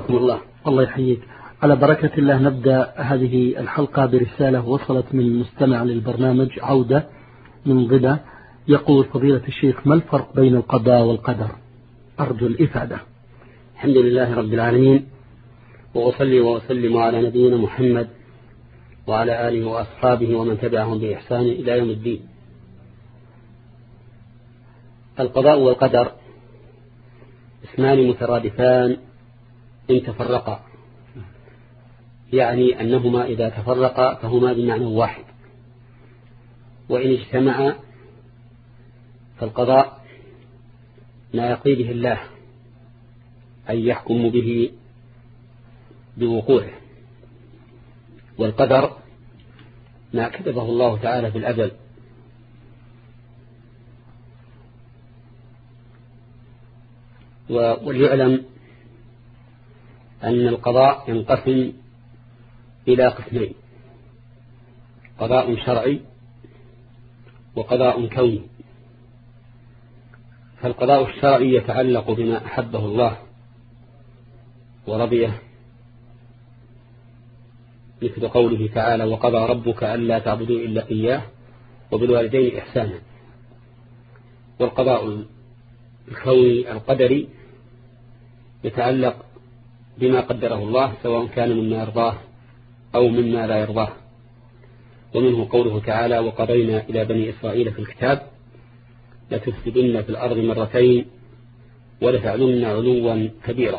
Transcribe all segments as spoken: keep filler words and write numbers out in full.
حياكم الله. الله يحييك. على بركة الله نبدأ هذه الحلقة برسالة وصلت من مستمع للبرنامج عودة من ضبا، يقول: فضيلة الشيخ، ما الفرق بين القضاء والقدر؟ أرجو الإفادة. الحمد لله رب العالمين، وأصلي وأسلم على نبينا محمد وعلى آله وأصحابه ومن تبعهم بإحسان إلى يوم الدين. القضاء والقدر اسمان مترادفان إن تفرقا، يعني أنهما إذا تفرقا فهما بمعنى واحد، وإن اجتمعا فالقضاء ما يقضي به الله أي يحكم به بوقوعه، والقدر ما كتبه الله تعالى في الأزل. وليعلم أن القضاء ينقسم إلى قسمين: قضاء شرعي وقضاء كوني. فالقضاء الشرعي يتعلق بما أحبه الله ورضيه، مثل قوله تعالى: وقضى ربك ألا تعبدوا إلا إياه وبالوالدين إحسانا. والقضاء الكوني القدري يتعلق بما قدره الله، سواء كان مما يرضاه أو مما لا يرضاه. ومنه قوله تعالى: وقضينا إلى بني إسرائيل في الكتاب لتفسدن في الأرض مرتين ولتعلن علوا كبيرا.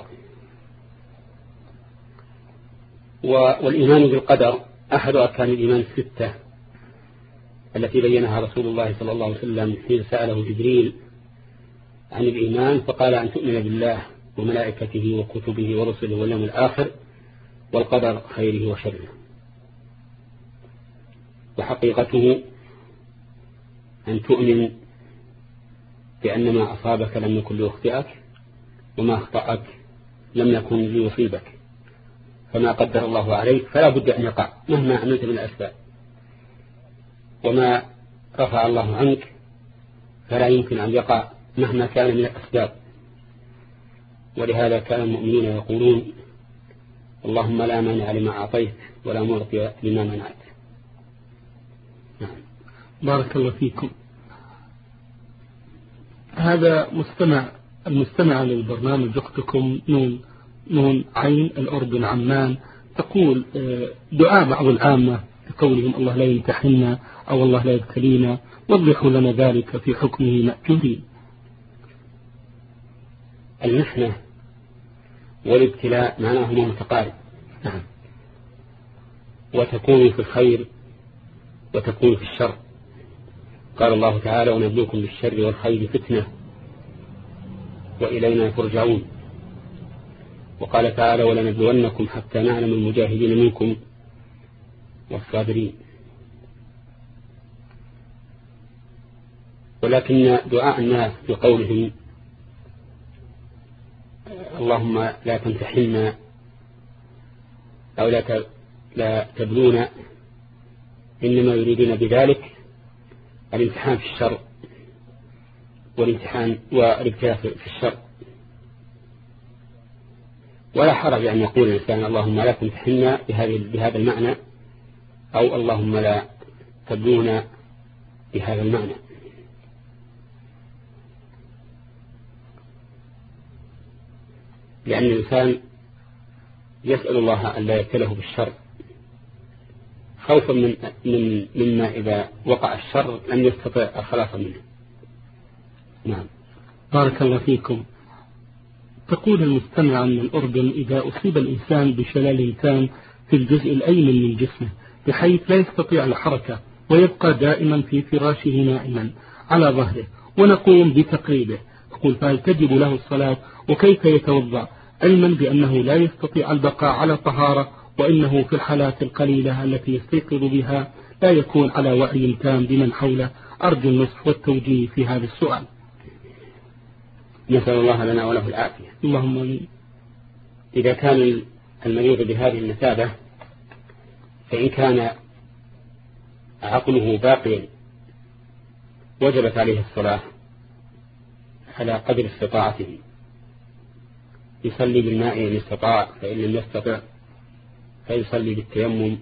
والإيمان بالقدر أحد أركان الإيمان الستة التي بينها رسول الله صلى الله عليه وسلم حين سأله جبريل عن الإيمان، فقال: أن تؤمن بالله وملائكته وكتبه ورسله واليوم الآخر والقدر خيره وشره. وحقيقته أن تؤمن بأن ما أصابك لم يكن ليخطئك، وما أخطأك لم يكن ليصيبك، فما قدر الله عليك فلا بد أن يقع مهما عملت من الأسباب، وما رفع الله عنك فلا يمكن أن يقع مهما كان من الأسباب. ولهذا كان المؤمنون يقولون: اللهم لا مانع لما أعطيت ولا معطي لما منعت. نعم. بارك الله فيكم. هذا مستمع المستمع للبرنامج أختكم نون نون عين الأردن عمان، تقول: دعاء بعض العامة بقولهم الله لا يمتحننا أو الله لا يبتلينا، وضحوا لنا ذلك في حكمه مأجورين. المحنة والابتلاء معناهما متقارب، نعم، وتكون في الخير وتكون في الشر. قال الله تعالى: ونبلوكم بالشر والخير فتنة وإلينا ترجعون. وقال تعالى: ولنبلونكم حتى نعلم المجاهدين منكم والصابرين. ولكن دعاء الناس بقولهم اللهم لا تمتحنا أو لا تبلونا، إنما يريدون بذلك الامتحان في الشر والامتحان والابتلاء في الشر. ولا حرج أن يقول الإنسان اللهم لا تمتحنا بهذا المعنى، أو اللهم لا تبلونا بهذا المعنى. لأن الإنسان يسأل الله أن لا يبتله بالشر خوفا من من مما إذا وقع الشر لم يستطع الخلاص منه. نعم. بارك الله فيكم. تقول المستمع أن الأردن: إذا أصيب الإنسان بشلل تام في الجزء الأيمن من جسمه بحيث لا يستطيع الحركة ويبقى دائما في فراشه نائما على ظهره، ونقوم بتقريبه، تقول: فهل تجب له الصلاة؟ وكيف يتوضأ علما بأنه لا يستطيع البقاء على طهارة، وإنه في الحالات القليلة التي يستيقظ بها لا يكون على وعي تام بمن حوله؟ أرجو النصح والتوجيه في هذا السؤال. نسأل الله لنا وله العافية. اللهم آمين. إذا كان المريض بهذه المثابة، فإن كان عقله باقيا وجبت عليه الصلاة على قدر استطاعته، يصلي بالماء إن استطاع، فإن لم يستطع فيصلي بالتيمم،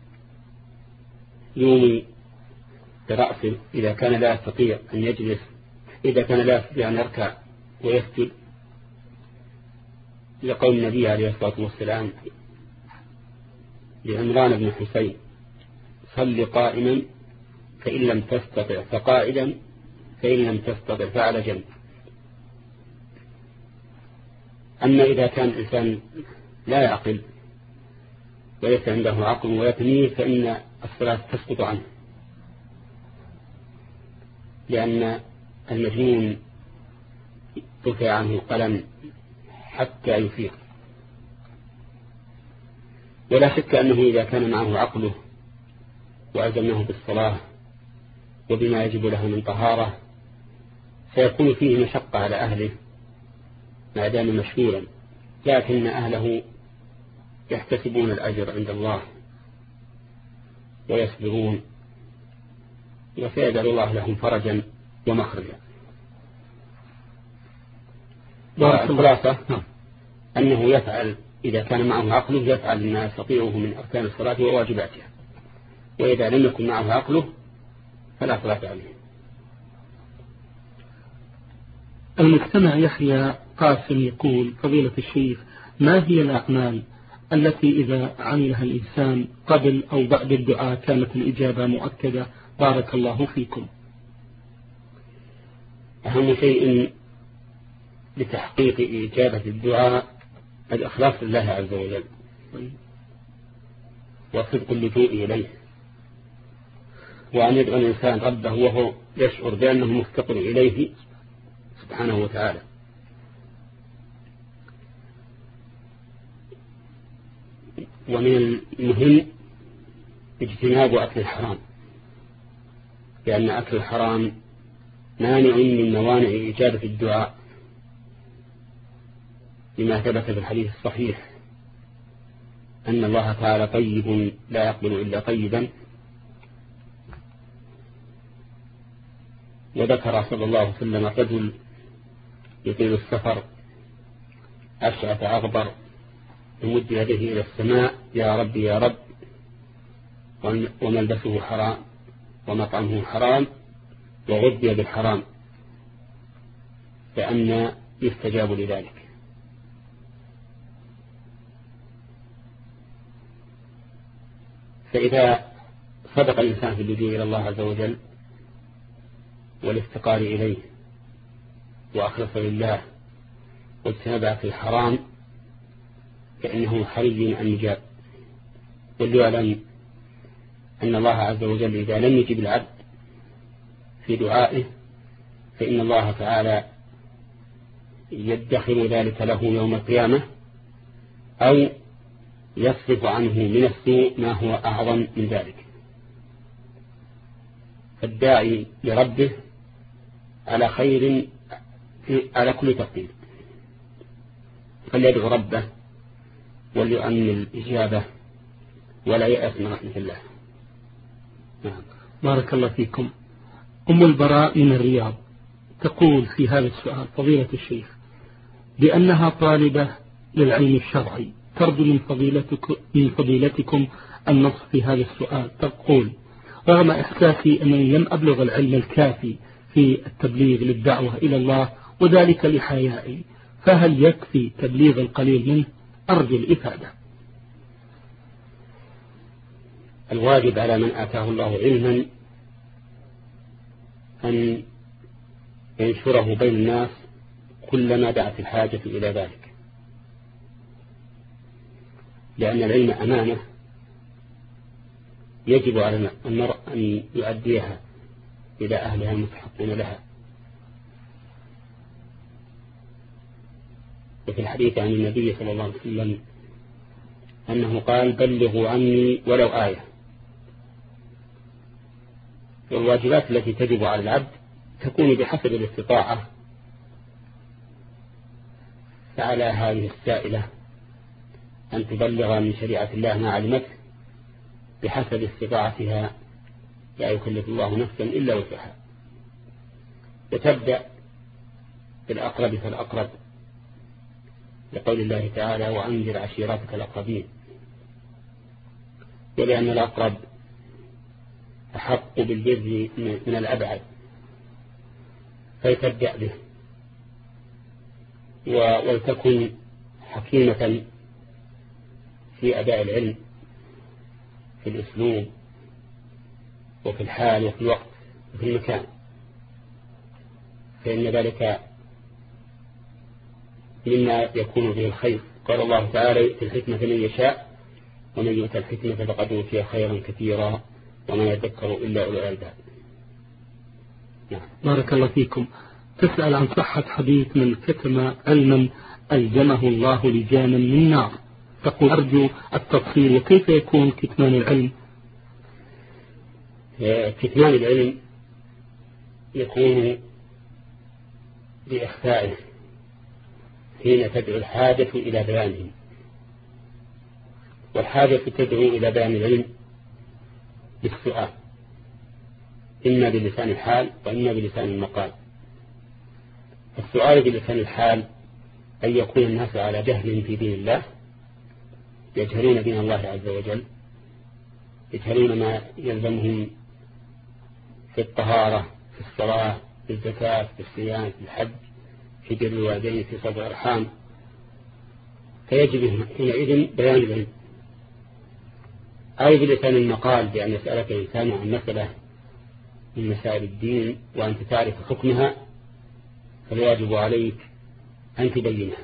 يومي برأسه إذا كان لا يستطيع أن يجلس، إذا كان لا يستطيع أن يركع ويسجد، لقول النبي عليه الصلاة والسلام لعمران بن حسين: صل قائما فإن لم تستطع فقائدا فإن لم تستطع فعلى جنب. أما إذا كان الإنسان لا يعقل وليس عنده عقل ولا تمييز فإن الصلاة تسقط عنه، لأن المجنون رفع عنه القلم حتى يفيق. ولا شك أنه إذا كان معه عقله وألزمناه بالصلاة وبما يجب له من طهارة سيكون فيه مشقة على أهله ما دام مشغولا، لكن أهله يحتسبون الأجر عند الله ويصبرون، وسيجعل الله لهم فرجا ومخرجا. والخلاصة أنه يفعل إذا كان معه عقله يفعل ما يستطيعه من أركان الصلاة وواجباتها، وإذا لم يكن معه عقله فلا صلاة عليه. المجتمع يحيى قاسم يقول: فضيلة الشيخ، ما هي الأعمال التي إذا عملها الإنسان قبل أو بعد الدعاء كانت الإجابة مؤكدة؟ بارك الله فيكم. أهم شيء لتحقيق إجابة الدعاء الإخلاص لله عز وجل وصدق اللجوء إليه، وأن يدعو الإنسان ربه وهو يشعر بأنه مفتقر إليه سبحانه وتعالى. ومن المهم اجتناب أكل الحرام، لأن أكل الحرام مانع من موانع إجابة الدعاء، لما ثبت في الحديث الصحيح أن الله تعالى طيب لا يقبل إلا طيبا. وذكر صلى الله عليه وسلم رجل يطيل السفر أشعث أغبر يمد يده إلى السماء: يا رب يا رب، وملبسه حرام ومطعمه حرام وغذي بالحرام، فأن يستجاب لذلك. فإذا صدق الإنسان في اللجوء إلى الله عز وجل والافتقار إليه وأخلص لله واجتنب في الحرام فإنه حري أن يجاب. وليعلم أن الله عز وجل إذا لم يجب العبد في دعائه فإن الله تعالى يدخر ذلك له يوم القيامة، أو يصرف عنه من السوء ما هو أعظم من ذلك. فالداعي لربه على خير على كل تقدير، فليدعو ربه وليؤمن الإجابة ولا يأس من رحمة الله. نعم. بارك الله فيكم. أم البراء من الرياض تقول في هذا السؤال: فضيلة الشيخ، بأنها طالبة للعلم الشرعي ترجو من فضيلتكم, من فضيلتكم النص في هذا السؤال. تقول: رغم إحساسي أنني لم أبلغ العلم الكافي في التبليغ للدعوة إلى الله وذلك لحيائي، فهل يكفي تبليغ القليل منه؟ أرجو الإفادة. الواجب على من آتاه الله علما أن ينشره بين الناس كلما دعت الحاجة إلى ذلك، لأن العلم أمانة يجب على المرء أن يؤديها إلى أهلها المستحقين لها. وفي الحديث عن النبي صلى الله عليه وسلم أنه قال: بلغوا عني ولو آية. والواجبات التي تجب على العبد تكون بحسب الاستطاعة، فعلى هذه السائلة أن تبلغ من شريعة الله ما علمته بحسب استطاعتها، لا يكلف الله نفسا إلا وسعها. وتبدأ بالأقرب فالأقرب، لقول الله تعالى وأنذر عشيرتك الأقربين، ولأن الأقرب أحق بالبر من الأبعد، فلتبدأ به ولتكن حكيمة في أداء العلم في الأسلوب وفي الحال وفي الوقت وفي المكان، فإن ذلك مما يكون به الخير. قال الله تعالى يؤتي الحكمة من يشاء ومن يؤتى الحكمة فقد أوتي خيرا كثيرا وما يذكر إلا أولو الألباب. نعم. بارك الله فيكم. تسأل عن صحة حديث من كتم علما ألزمه الله لجانا من نار، تقول أرجو التفصيل وكيف يكون كتمان العلم؟ كتمان العلم يكون بإخفائه حين تدعو الحاجة إلى بيانه، والحاجة تدعو إلى بيان العلم بالسؤال، إما بلسان الحال وإما بلسان المقال. السؤال بلسان الحال أن يكون الناس على جهل في دين الله، يجهلون دين الله عز وجل، يجهلون ما يلزمهم في الطهارة، في الصلاة، في الزكاة، في الصيام، في الحج، في بر الوالدين، في صلة الأرحام، فيجب حينئذ بيان العلم. أو بلسان المقال بأن يسألك إنسان عن مسألة من مسائل الدين وأنت تعرف حكمها، فالواجب عليك أن تبينها.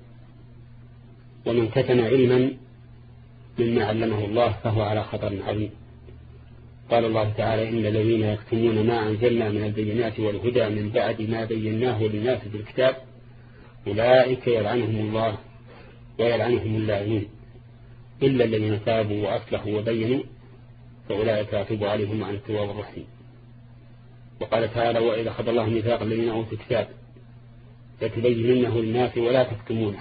ومن كتم علما مما علمه الله فهو على خطر عظيم. قال الله تعالى إن الذين يكتمون ما أنزلنا من البينات والهدى من بعد ما بيناه للناس في الكتاب أولئك يلعنهم الله ويلعنهم اللاعنون إلا الذين تابوا وأصلحوا وبينوا فأولئك أتوب عليهم عن التواب الرحيم. وقال تعالى وإذا أخذ الله ميثاق الذين أوتوا الكتاب لتبيننه للناس ولا تكتمونه.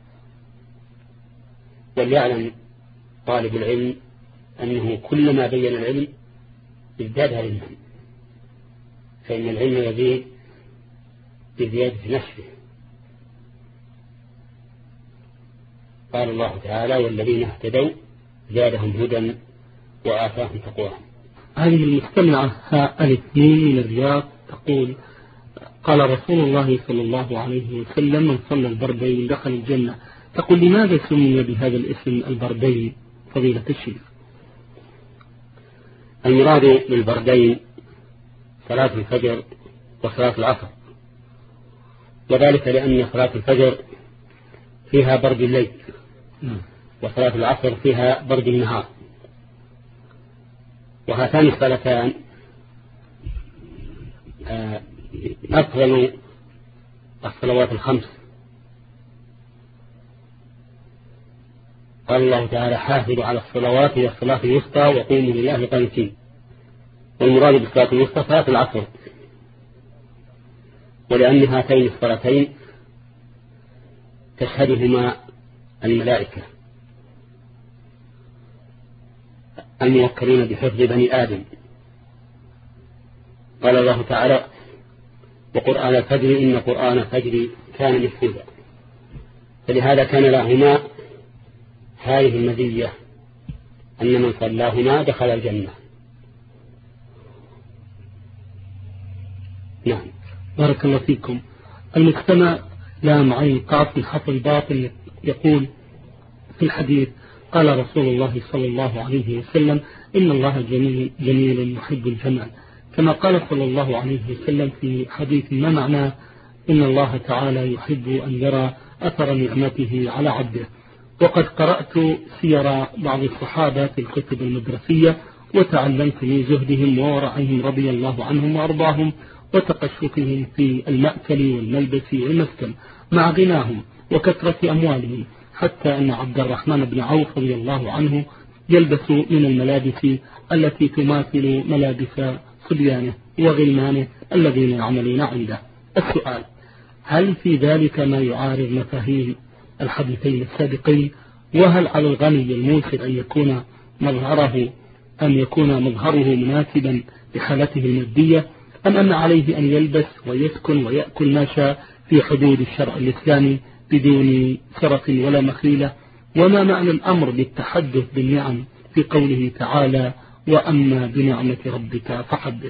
وليعلم طالب العلم أنه كلما بين العلم ازداد علما، فإن العلم يزيد بزيادة نشره. قال الله تعالى والذين اهتدوا زادهم هدى وآتاهم تقواهم. هذه المستمعة الاثنين من الرياض تقول قال رسول الله صلى الله عليه وسلم من صلى البردين دخل الجنة. تقول لماذا سمي بهذا الاسم البردين فضيلة الشيخ؟ المراد بالبردين صلاة الفجر وصلاة العصر، وذلك لأن صلاة الفجر فيها برد الليل وصلاة العصر فيها برد النهار، وهاتان الصلاتان أفضل الصلوات الخمس. قال الله تعالى حافظوا على الصلوات والصلاة الوسطى وقوموا لله قانتين. والمراد بالصلاة الوسطى صلاة العصر، ولأن هاتين الصلاتين تشهدهما الملائكة الموكلين بحفظ بني آدم. قال الله تعالى وقرآن الفجر إن قرآن الفجر كان مشهودا، فلهذا كان لهما هذه المزية أن من صلاهما دخل الجنة. نعم. بارك الله فيكم. المجتمع لام عين قاف الحرف الباطل يقول في الحديث قال رسول الله صلى الله عليه وسلم إن الله جميل, جميل يحب الجمال، كما قال صلى الله عليه وسلم في حديث ما معناه إن الله تعالى يحب أن يرى أثر نعمته على عبده. وقد قرأت سير بعض الصحابة في الكتب المدرسية وتعلمت من زهدهم وورعهم رضي الله عنهم وأرضاهم وتقشفهم في المأكل والملبس والمسكن مع غناهم وكثرة أموالهم، حتى أن عبد الرحمن بن عوف رضي الله عنه يلبس من الملابس التي تماثل ملابس صبيانه وغلمانه الذين يعملون عنده. السؤال هل في ذلك ما يعارض مفاهيم الحديثين السابقين؟ وهل على الغني الموسر أن يكون مظهره أن يكون مظهره مناسبا لحالته المادية، أم أن عليه أن يلبس ويسكن ويأكل ما شاء في حدود الشرع الإسلامي بدون سرف ولا مخيلة؟ وما معنى الأمر بالتحدث بالنعم في قوله تعالى وأما بنعمة ربك فحدث؟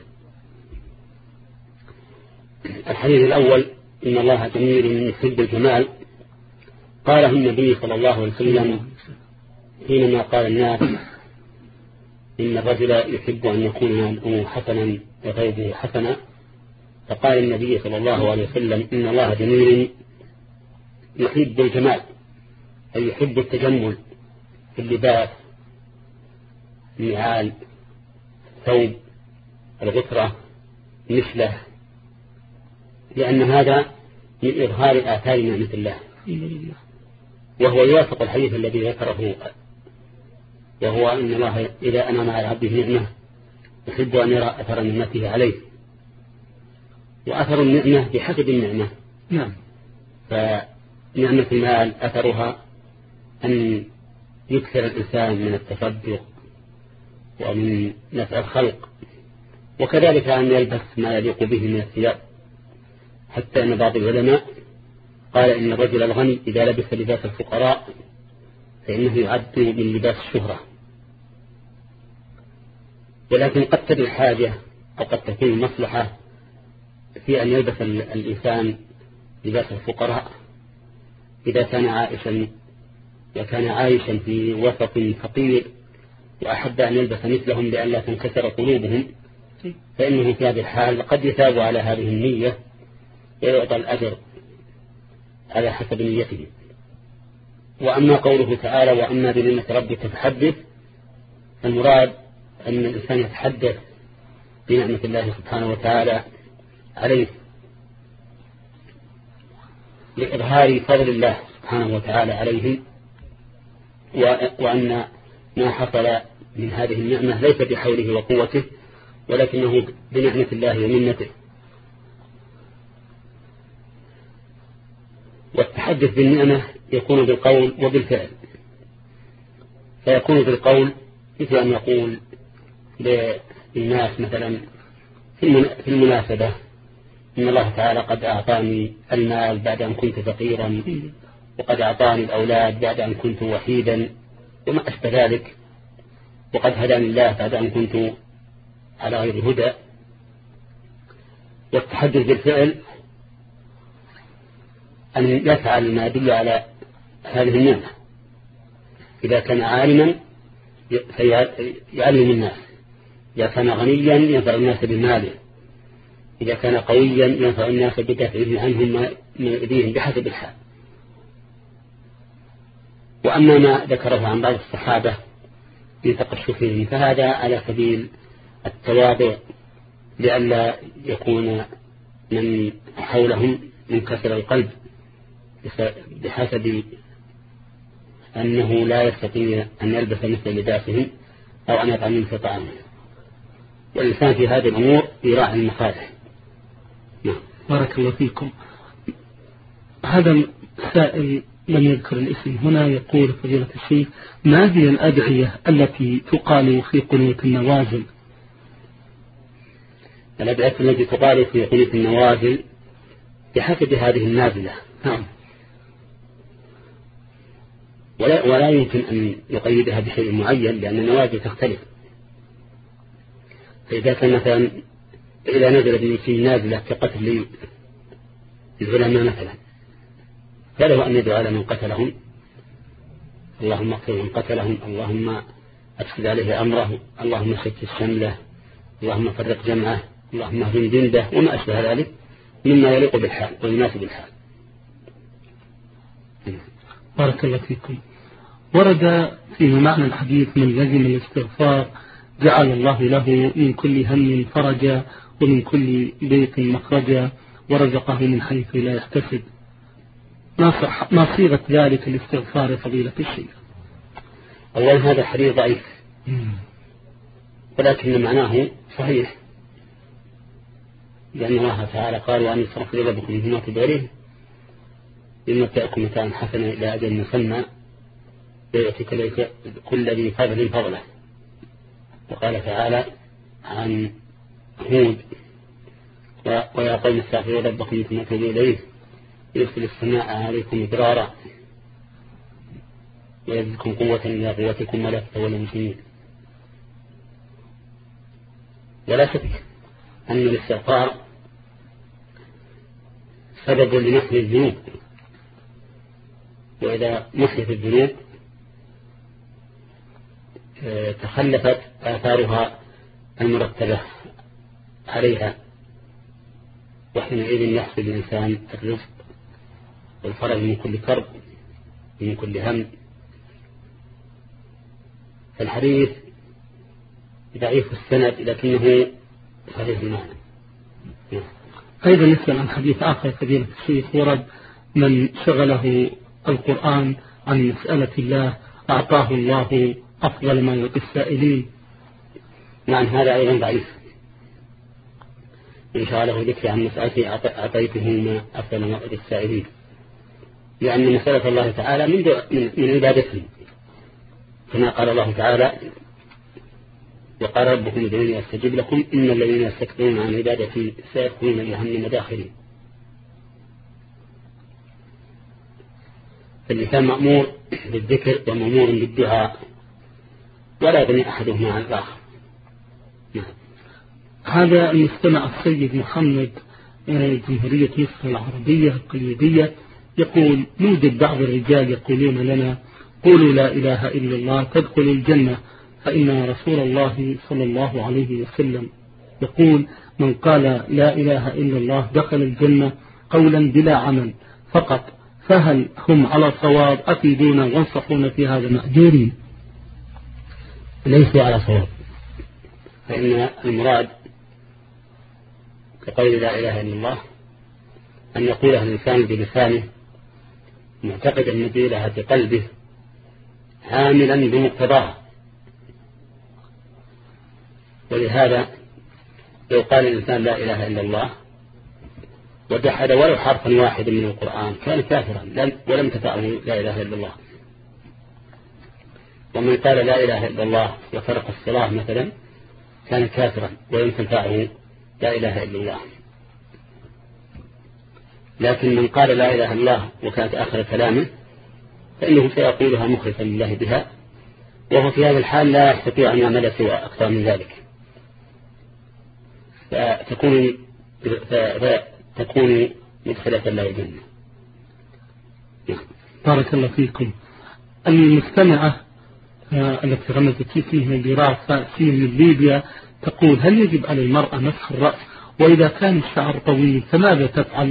الحديث الأول إن الله جميل يحب الجمال قاله النبي صلى الله عليه وسلم حينما قال الناس إن الرجل يحب أن يكون الأمور حسنا وغيره حسنا، فقال النبي صلى الله عليه وسلم إن الله جميل يحب الجمال، أي يحب التجمل في اللباس، النعال، الثوب، الغترة، مثله، لأن هذا من إظهار آثار نعمة الله، وهو يوافق الحديث الذي ذكره، وهو أن الله إذا أنعم على عبده نعمة يحب أن يرى أثر نعمته عليه، وأثر النعمة بحسب النعمة. نعم. فنعمة المال أثرها أن يكثر الإنسان من التصدق ومن نفع الخلق، وكذلك أن يلبس ما يليق به من الثياب، حتى أن بعض العلماء قال إن الرجل الغني إذا لبس لباس الفقراء فإنه يعد من لباس الشهرة. ولكن قد تكون الحاجة أو قد تكون المصلحة في أن يلبس الإنسان لباس الفقراء إذا كان عائشا وكان عايشا في وسط فقير وأحب أن يلبس مثلهم لئلا تنكسر قلوبهم، فإنه في هذه الحال قد يثاب على هذه النية ويعطى الأجر على حسب نيته. وأما قوله تعالى وأما بنعمة ربك فحدث، المراد أن الإنسان يتحدث بنعمة الله سبحانه وتعالى عليه لإظهار فضل الله سبحانه وتعالى عليه، وأن ما حصل من هذه النعمة ليس بحوله وقوته ولكنه بنعمة الله ومنته. والتحدث بالنعمة يكون بالقول وبالفعل، فيكون بالقول مثل أن يقول للناس مثلا في المناسبة إن الله تعالى قد أعطاني المال بعد أن كنت فقيرا، وقد أعطاني الأولاد بعد أن كنت وحيدا وما أشبه ذلك، وقد هداني الله بعد أن كنت على غير هدى. والتحدث بالفعل أن يفعل ما يدل على هذه النعمة. إذا كان عالما يعلم الناس، إذا كان غنيا ينفع الناس بماله، إذا كان قويا ينفع الناس بدافعه عنهم ما يؤذيهم بحسب الحال. وأما ما ذكره عن بعض الصحابة من تقشفهم فهذا على سبيل التواضع لئلا يكون من حولهم منكسر القلب بحسب أنه لا يستطيع أن يلبس مثل لباسهم أو أن يطعم مثل طعامهم. والإنسان في هذه الأمور يراعي المصالح. نعم. بارك الله فيكم. هذا سائل لم يذكر الاسم هنا يقول فضيلة الشيخ ما هي الأدعية التي تقال في قنوت النوازل؟ الأدعية التي تقال في قنوت النوازل بحسب هذه النازلة. نعم. ولا, ولا يمكن أن يقيدها بشيء معين لأن النوازل تختلف. فإذا كان مثلا إذا نزل بنفسه نازلة كقتل العلماء مثلا فله أن يدعو على من قتلهم اللهم اغفر من قتلهم، اللهم أفسد عليه أمره، اللهم شتت شمله، اللهم فرق جمعه، اللهم اهدم جنده وما أشبه ذلك مما يليق بالحال ويناسب الحال. بارك الله فيكم. ورد في معنى الحديث من لزم الاستغفار جعل الله له من كل هم فرجا ومن كل ضيق مخرجا ورزقه من حيث لا يحتسب. ما صيغة ذلك الاستغفار فضيلة الشيخ؟ أولا هذا الحديث ضعيف ولكن معناه صحيح، لأن الله تعالى قال وأن يستغفر ربكم من ما تدعونه لنمتعكم متاعا حسنا إلى أجل مسمى ويأتيك كل ذي فضل فضله. وقال تعالى عن هود ويا قوم استغفروا ربكم ثم توبوا إليه يرسل السماء عليكم مدرارا ويزدكم قوة إلى قوتكم ولا تتولوا مسلمين. ولا شك أن الاستغفار سبب لمحي الذنوب، وإذا محيت الذنوب تخلفت آثارها المرتبة عليها، وحينئذ يحصل الإنسان الرزق والفرج من كل كرب من كل هم. فالحديث ضعيف السند لكنه صحيح المعنى. أيضا نسأل عن حديث آخر فضيلة الشيخ، ورد من شغله القرآن عن مسألة الله أعطاه الله أفضل ما يعطي السائلين. نعم هذا أيضا ضعيف. إن شاء الله ذكر عن مسألة أعطيته ما أفضل ما يعطي السائلين، لأن مسألة الله تعالى من, من عبادته، كما قال الله تعالى وقال ربكم ادعوني أستجب لكم إن الذين يستكبرون عن عبادتي سيدخلون جهنم داخرين. فاللسان مأمور بالذكر ومأمور بالدعاء ولا يغني أحدهما عن الآخر. هذا المستمع السيد محمد جمهورية مصر العربية القليوبية يقول: يوجد بعض الرجال يقولون لنا قولوا لا إله إلا الله تدخلوا الجنة، فإن رسول الله صلى الله عليه وسلم يقول: من قال لا إله إلا الله دخل الجنة قولا بلا عمل فقط، فهل هم على صواب؟ أفيدونا وانصحونا في هذا مأجورين. ليسوا على صواب، فإن المراد كقول لا إله إلا الله أن يقولها الإنسان بلسانه معتقدا بديلها بقلبه عاملا بمقتضاها. ولهذا لو قال الإنسان لا إله إلا الله وجحد ولو حرفا واحدا من القرآن كان كافرا ولم تفعله لا إله إلا الله. ومن قال لا إله إلا الله وفرق الصلاة مثلا كان كافرا ولم تنفعه لا إله إلا الله. لكن من قال لا إله إلا الله وكانت آخر كلامه فإنه سيقولها مخلصا لله بها، وهو في هذا الحال لا يستطيع أن يعمل سوى أكثر من ذلك، فتكون فتكون مدخلة لا الجنة. بارك الله فيكم. المستمعة التي رمزت فيه دراسة في من ليبيا تقول: هل يجب على المرأة مسح الرأس؟ وإذا كان الشعر طويل فماذا تفعل؟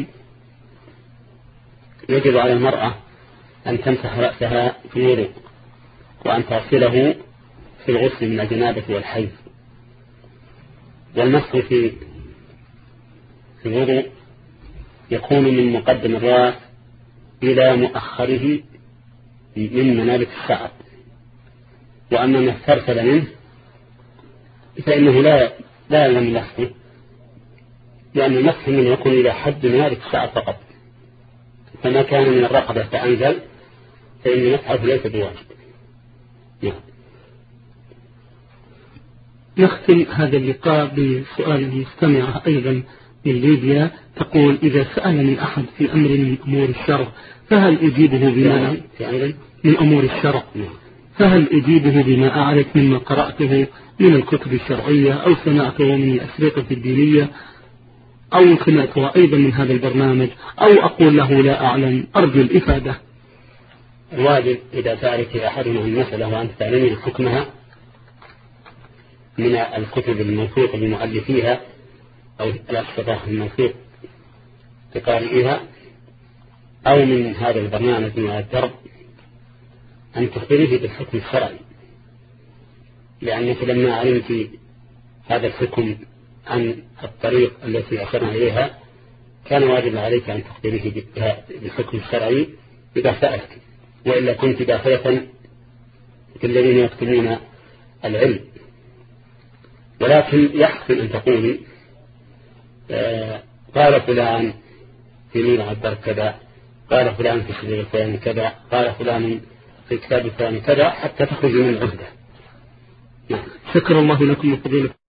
يجب على المرأة أن تمسح رأسها في الوضوء، وأن تغسله في الغسل من الجنابة والحيض. والمسح في في الوضوء يكون من مقدم الرأس إلى مؤخره من منابت الشعر، وأما ما استرسل منه فإنه لا لا يمسحه، لأن المسح منه يكون إلى حد منابت الشعر فقط، فما كان من الرقبة فأنزل فإن مسحه ليس بواجب. نعم. نختم هذا اللقاء بسؤال المستمعة أيضا من ليبيا تقول: إذا سألني أحد في أمر من أمور الشرع فهل أجيبه بما من أمور الشرع فهل أجيبه بما أعرف مما قرأته من الكتب الشرعية أو سمعته من الأشرطة الدينية أو سمعتها أيضا من هذا البرنامج، أو أقول له لا أعلم أرجو الإفادة؟ الواجب إذا سألت أحدهم عن مسألة وأنت تعلمين حكمها من الكتب الموثوقة بمؤلفيها أو الأشرطة الموثوق بقارئها أو من هذا البرنامج من الدرب، أن تخبريه بالحكم الشرعي، لأنك لما علمت هذا الحكم عن الطريق التي أشرنا إليها كان واجب عليك أن تخبريه بالحكم الشرعي إذا سألت، وإلا كنت داخلة في الذين يكتمون العلم. ولكن يحسن أن تقولي آه قال فلان في نور عبر كذا، قال فلان في شجر الفلان كذا، قال فلان في كتاب الفلان كذا، حتى تخرج من العهدة. نعم. شكر الله لكم وفضيلة